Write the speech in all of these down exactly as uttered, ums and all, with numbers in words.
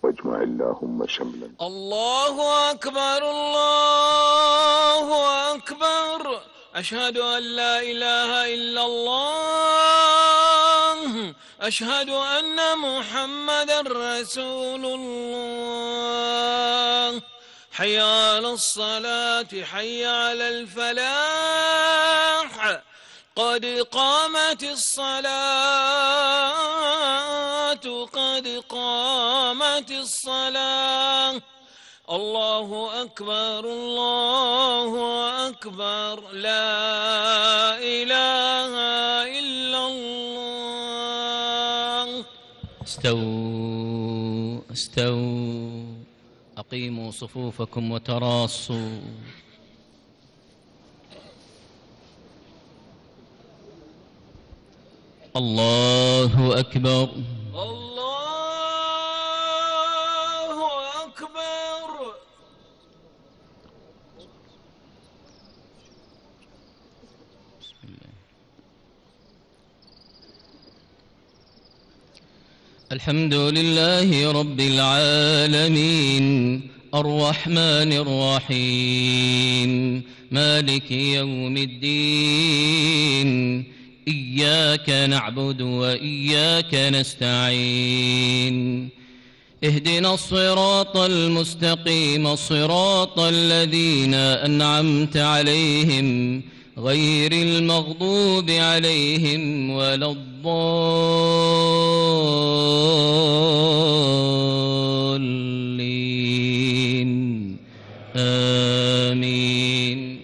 فاجمع اللهم شملا. الله أكبر الله أكبر. أشهد أن لا إله إلا الله. أشهد أن محمدا رسول الله. حي على الصلاة حي على الفلاح. قد قامت الصلاة قد قامت الصلاة. الله أكبر الله أكبر لا إله إلا الله. استووا استووا أقيموا صفوفكم وتراصوا. الله أكبر الله أكبر. بسم الله. الحمد لله رب العالمين الرحمن الرحيم مالك يوم الدين إياك نعبد وإياك نستعين اهدنا الصراط المستقيم صراط الذين أنعمت عليهم غير المغضوب عليهم ولا الضالين آمين.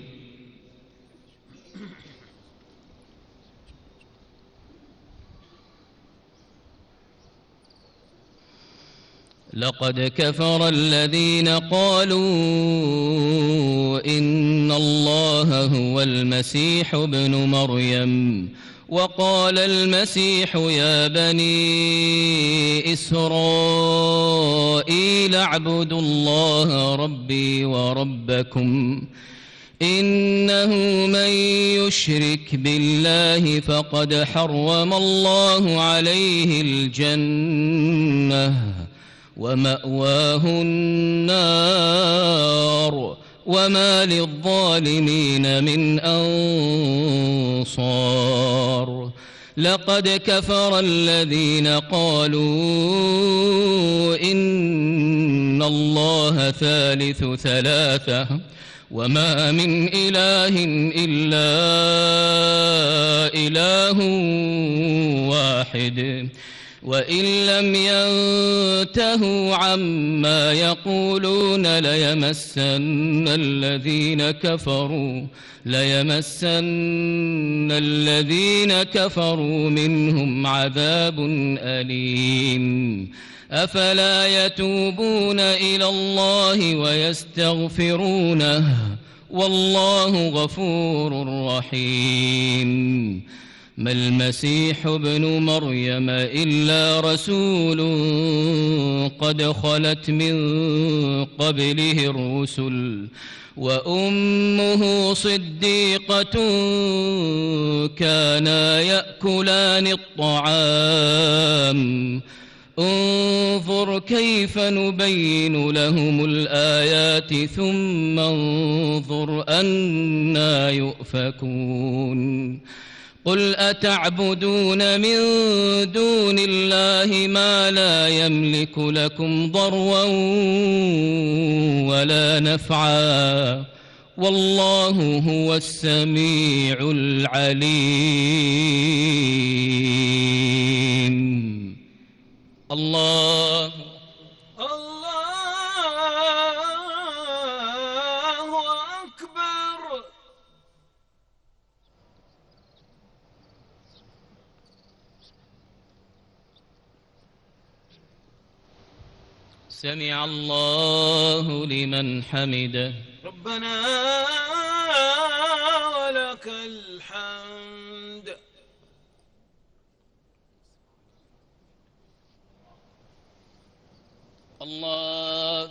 لقد كفر الذين قالوا إن الله هو المسيح ابن مريم وقال المسيح يا بني إسرائيل اعبدوا الله ربي وربكم إنه من يشرك بالله فقد حرم الله عليه الجنة ومأواه النار وما للظالمين من أنصار. لقد كفر الذين قالوا إن الله ثالث ثلاثة وما من إله إلا إله واحد وإن لم ينتهوا عما يقولون ليمسن الذين كفروا ليمسن الذين كفروا منهم عذاب أليم. أفلا يتوبون إلى الله ويستغفرونه والله غفور رحيم. ما المسيح ابن مريم إلا رسول قد خلت من قبله الرسل وأمه صديقة كانا يأكلان الطعام انظر كيف نبين لهم الآيات ثم انظر أنى يؤفكون. قل أتعبدون من دون الله ما لا يملك لكم ضرا ولا نفعا والله هو السميع العليم. الله سمع الله لمن حمده. ربنا ولك الحمد. الله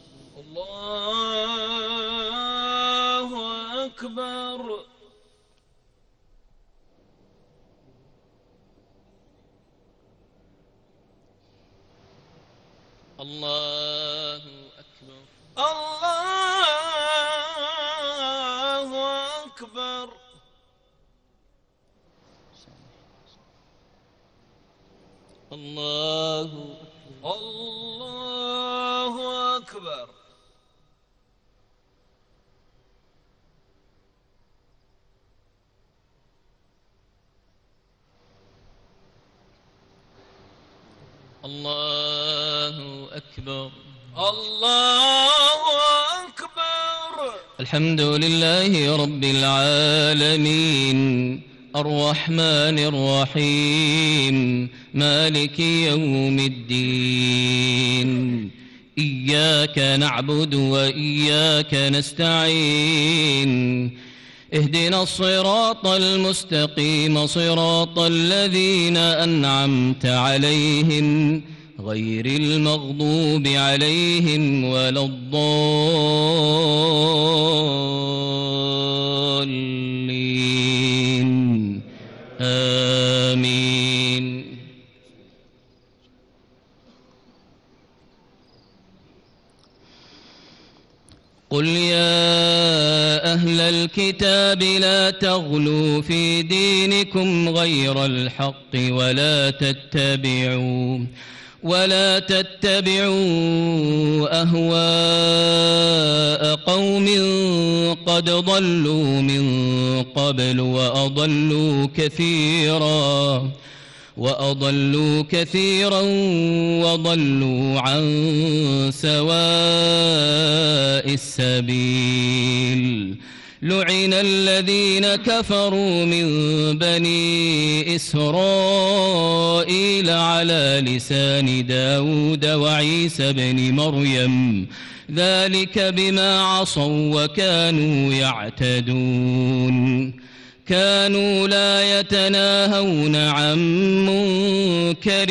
الله أكبر. الله أكبر. الله أكبر. الله الله أكبر. الله أكبر. الله أكبر. الحمد لله رب العالمين الرحمن الرحيم مالك يوم الدين إياك نعبد وإياك نستعين اهدنا الصراط المستقيم صراط الذين أنعمت عليهم غير المغضوب عليهم ولا الضالين آمين. قل يا أهل الكتاب لا تغلوا في دينكم غير الحق ولا تتبعوا ولا تتبعوا أهواء قوم قد ضلوا من قبل وأضلوا كثيرا وأضلوا كثيرا وضلوا عن سواء السبيل. لعن الذين كفروا من بني إسرائيل على لسان داود وعيسى بن مريم ذلك بما عصوا وكانوا يعتدون. كانوا لا يتناهون عن منكر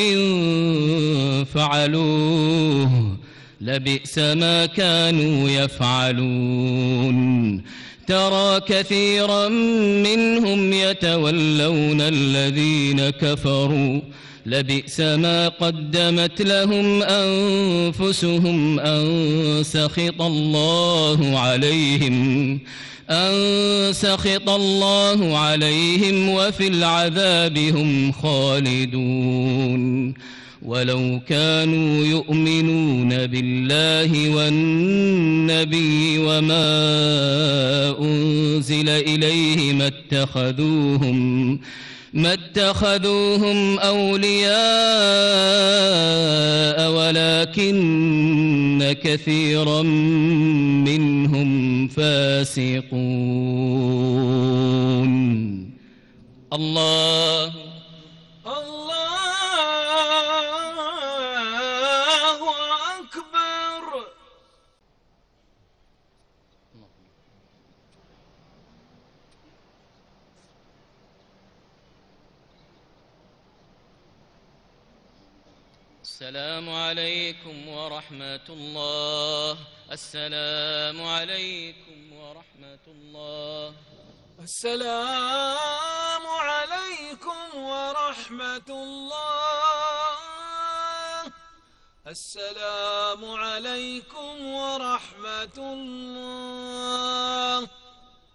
فعلوه لبئس ما كانوا يفعلون. ترى كثيرا منهم يتولون الذين كفروا لبئس ما قدمت لهم أنفسهم أن سخط الله عليهم أن سخط الله عليهم وفي العذاب هم خالدون. ولو كانوا يؤمنون بالله والنبي وما أنزل إليه ما اتخذوهم ما اتخذوهم أولياء ولكن كثيرا منهم فاسقون. الله الله أكبر. السلام عليكم ورحمة الله. السلام عليكم ورحمة الله. السلام عليكم ورحمة الله. السلام عليكم ورحمة الله.